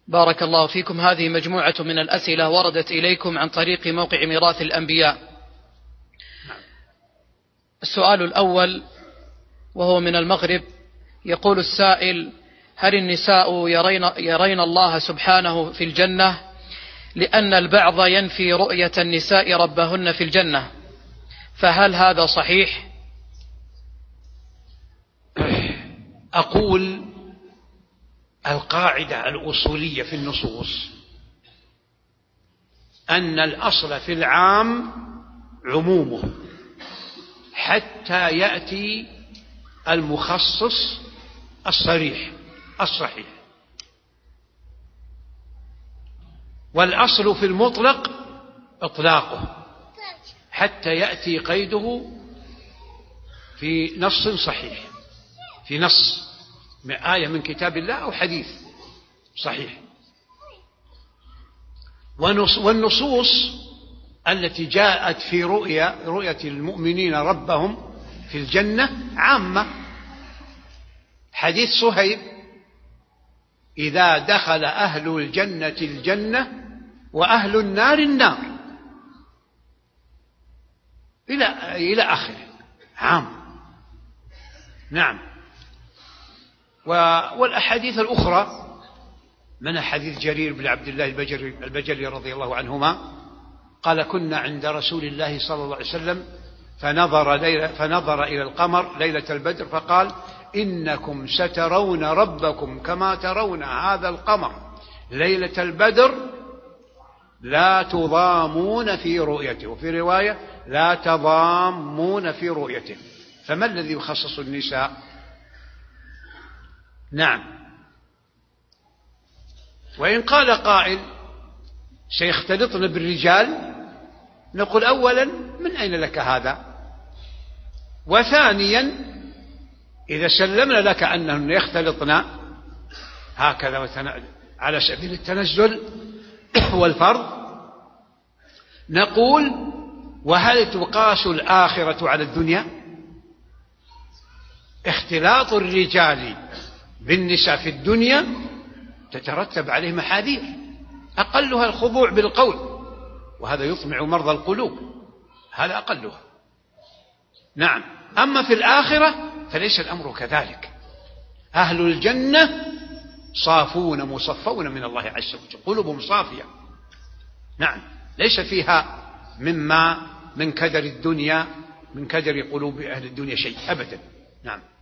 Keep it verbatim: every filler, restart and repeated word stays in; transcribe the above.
بارك الله فيكم. هذه مجموعة من الأسئلة وردت إليكم عن طريق موقع ميراث الأنبياء. السؤال الأول وهو من المغرب، يقول السائل: هل النساء يرين, يرين الله سبحانه في الجنة؟ لأن البعض ينفي رؤية النساء ربهن في الجنة، فهل هذا صحيح؟ أقول القاعدة الأصولية في النصوص أن الأصل في العام عمومه حتى يأتي المخصص الصريح الصحيح، والأصل في المطلق إطلاقه حتى يأتي قيده في نص صحيح، في نص آية من كتاب الله أو حديث صحيح. والنصوص التي جاءت في رؤية رؤية المؤمنين ربهم في الجنة عامة. حديث صهيب: إذا دخل أهل الجنة الجنة وأهل النار النار، إلى إلى آخره، عام. نعم. والأحاديث الأخرى من حديث جرير بن عبد الله البجلي, البجلي رضي الله عنهما قال: كنا عند رسول الله صلى الله عليه وسلم فنظر, ليلة فنظر إلى القمر ليلة البدر فقال: إنكم سترون ربكم كما ترون هذا القمر ليلة البدر لا تضامون في رؤيته، وفي رواية لا تضامون في رؤيته. فما الذي يخصص النساء؟ نعم. وإن قال قائل: سيختلطن بالرجال، نقول: أولا من أين لك هذا؟ وثانيا إذا سلمنا لك أنهن يختلطن هكذا على سبيل التنزل والفرض، نقول: وهل تقاس الآخرة على الدنيا؟ اختلاط الرجال بالنساء في الدنيا تترتب عليه محاذير، أقلها الخضوع بالقول، وهذا يطمع مرضى القلوب، هذا أقلها. نعم. أما في الآخرة فليس الأمر كذلك. أهل الجنة صافون مصفون من الله عز وجل، قلوبهم صافية. نعم. ليس فيها مما من كدر الدنيا من كدر قلوب أهل الدنيا شيء أبدا. نعم.